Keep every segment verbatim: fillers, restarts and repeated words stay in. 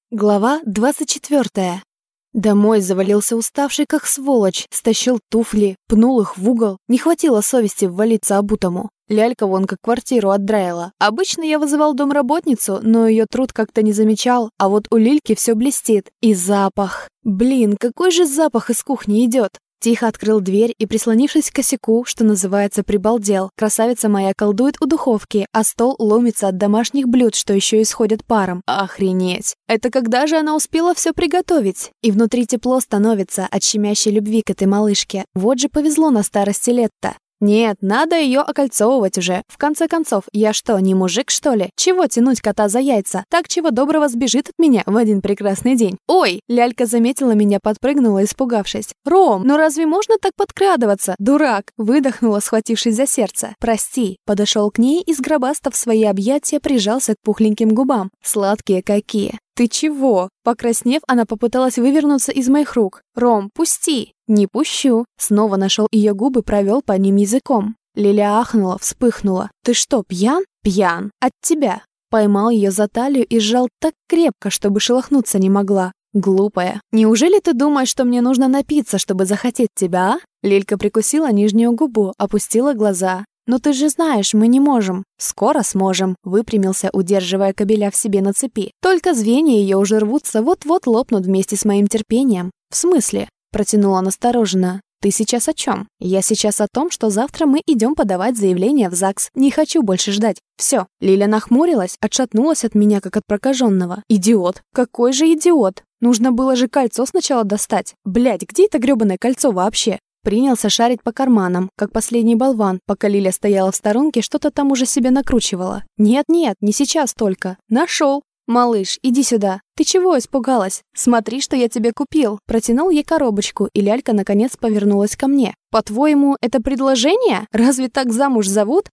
Глава двадцать четвёртая. Домой завалился уставший как сволочь, стащил туфли, пнул их в угол. Не хватило совести ввалиться обутому. Лялька вон как квартиру отдраила. Обычно я вызывал домработницу, но ее труд как-то не замечал, а вот у Лильки все блестит. И запах. Блин, какой же запах из кухни идет. Тихо открыл дверь и, прислонившись к косяку, что называется, прибалдел. Красавица моя колдует у духовки, а стол ломится от домашних блюд, что еще исходят паром. Охренеть! Это когда же она успела все приготовить? И внутри тепло становится от щемящей любви к этой малышке. Вот же повезло на старости лет-то. Нет, надо ее окольцовывать уже. В конце концов, я что, не мужик, что ли? Чего тянуть кота за яйца? Так чего доброго сбежит от меня в один прекрасный день. Ой, Лялька заметила меня, подпрыгнула, испугавшись. Ром, ну разве можно так подкрадываться? Дурак! Выдохнула, схватившись за сердце. Прости. Подошел к ней и, сгробастав свои объятия, прижался к пухленьким губам. Сладкие какие. «Ты чего?» Покраснев, она попыталась вывернуться из моих рук. «Ром, пусти!» «Не пущу!» Снова нашел ее губы, провел по ним языком. Лиля ахнула, вспыхнула. «Ты что, пьян?» «Пьян! От тебя!» Поймал ее за талию и сжал так крепко, чтобы шелохнуться не могла. «Глупая! Неужели ты думаешь, что мне нужно напиться, чтобы захотеть тебя, а?» Лилька прикусила нижнюю губу, опустила глаза. «Но ты же знаешь, мы не можем». «Скоро сможем», — выпрямился, удерживая кобеля в себе на цепи. «Только звенья ее уже рвутся, вот-вот лопнут вместе с моим терпением». «В смысле?» — протянула настороженно. «Ты сейчас о чем?» «Я сейчас о том, что завтра мы идем подавать заявление в ЗАГС. Не хочу больше ждать. Все». Лиля нахмурилась, отшатнулась от меня, как от прокаженного. «Идиот! Какой же идиот! Нужно было же кольцо сначала достать. Блядь, где это грёбаное кольцо вообще?» Принялся шарить по карманам, как последний болван, пока Лиля стояла в сторонке, что-то там уже себе накручивала. «Нет-нет, не сейчас только. Нашел. Малыш, иди сюда. Ты чего испугалась? Смотри, что я тебе купил». Протянул ей коробочку, и Лялька наконец повернулась ко мне. «По-твоему, это предложение? Разве так замуж зовут?»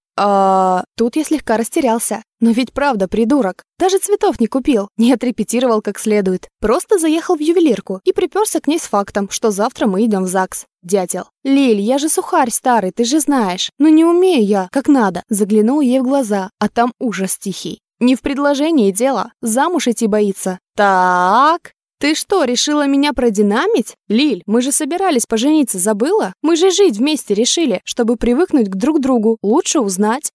А тут я слегка растерялся. Но ведь правда, придурок. Даже цветов не купил, не отрепетировал как следует. Просто заехал в ювелирку и приперся к ней с фактом, что завтра мы идем в ЗАГС. Дятел. «Лиль, я же сухарь старый, ты же знаешь. Но не умею я, как надо». Заглянул ей в глаза, а там ужас тихий. «Не в предложении дело. Замуж идти боится». «Так... Ты что, решила меня продинамить? Лиль, мы же собирались пожениться, забыла? Мы же жить вместе решили, чтобы привыкнуть к друг другу, лучше узнать».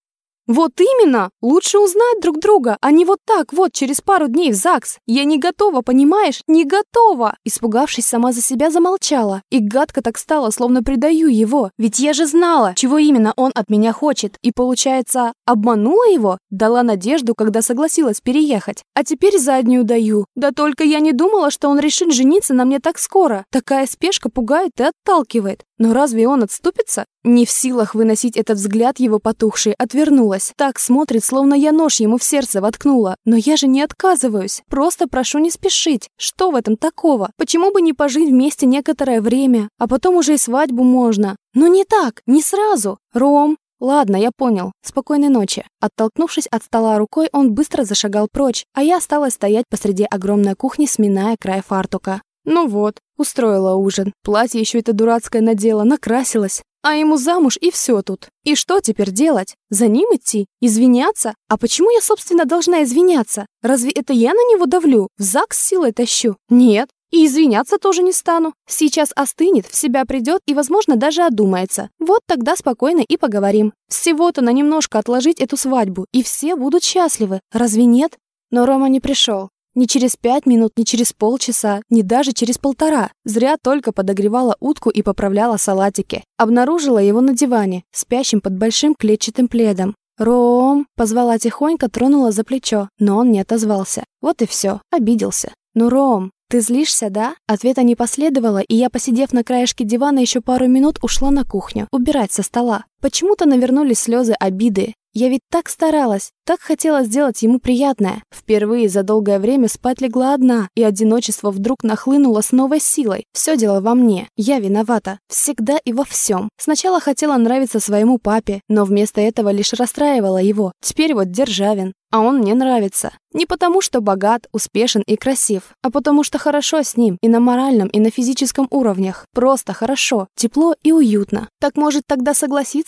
«Вот именно! Лучше узнать друг друга, а не вот так вот через пару дней в ЗАГС. Я не готова, понимаешь? Не готова!» Испугавшись, сама за себя замолчала. И гадко так стало, словно предаю его. Ведь я же знала, чего именно он от меня хочет. И, получается, обманула его? Дала надежду, когда согласилась переехать. А теперь заднюю даю. Да только я не думала, что он решит жениться на мне так скоро. Такая спешка пугает и отталкивает. Но разве он отступится? Не в силах выносить этот взгляд его потухший, отвернулась. Так смотрит, словно я нож ему в сердце воткнула. Но я же не отказываюсь. Просто прошу не спешить. Что в этом такого? Почему бы не пожить вместе некоторое время? А потом уже и свадьбу можно. Но не так, не сразу. Ром. «Ладно, я понял. Спокойной ночи». Оттолкнувшись от стола рукой, он быстро зашагал прочь, а я осталась стоять посреди огромной кухни, сминая край фартука. Ну вот, устроила ужин. Платье еще это дурацкое надела, накрасилась. А ему замуж и все тут. И что теперь делать? За ним идти? Извиняться? А почему я, собственно, должна извиняться? Разве это я на него давлю? В ЗАГС силой тащу? Нет. И извиняться тоже не стану. Сейчас остынет, в себя придет и, возможно, даже одумается. Вот тогда спокойно и поговорим. Всего-то на немножко отложить эту свадьбу, и все будут счастливы. Разве нет? Но Рома не пришел. Ни через пять минут, ни через полчаса, ни даже через полтора. Зря только подогревала утку и поправляла салатики. Обнаружила его на диване, спящим под большим клетчатым пледом. «Ром!» — позвала тихонько, тронула за плечо, но он не отозвался. Вот и все, обиделся. «Ну, Ром, ты злишься, да?» Ответа не последовало, и я, посидев на краешке дивана еще пару минут, ушла на кухню, убирать со стола. Почему-то навернулись слезы обиды. Я ведь так старалась, так хотела сделать ему приятное. Впервые за долгое время спать легла одна, и одиночество вдруг нахлынуло с новой силой. Все дело во мне. Я виновата. Всегда и во всем. Сначала хотела нравиться своему папе, но вместо этого лишь расстраивала его. Теперь вот Державин. А он мне нравится. Не потому, что богат, успешен и красив, а потому, что хорошо с ним и на моральном, и на физическом уровнях. Просто хорошо, тепло и уютно. Так может тогда согласиться?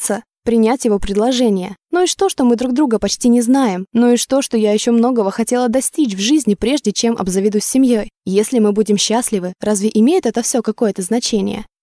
принять его предложение. Ну и что, что мы друг друга почти не знаем? Ну и что, что я еще многого хотела достичь в жизни, прежде чем обзаведусь семьей? Если мы будем счастливы, разве имеет это все какое-то значение?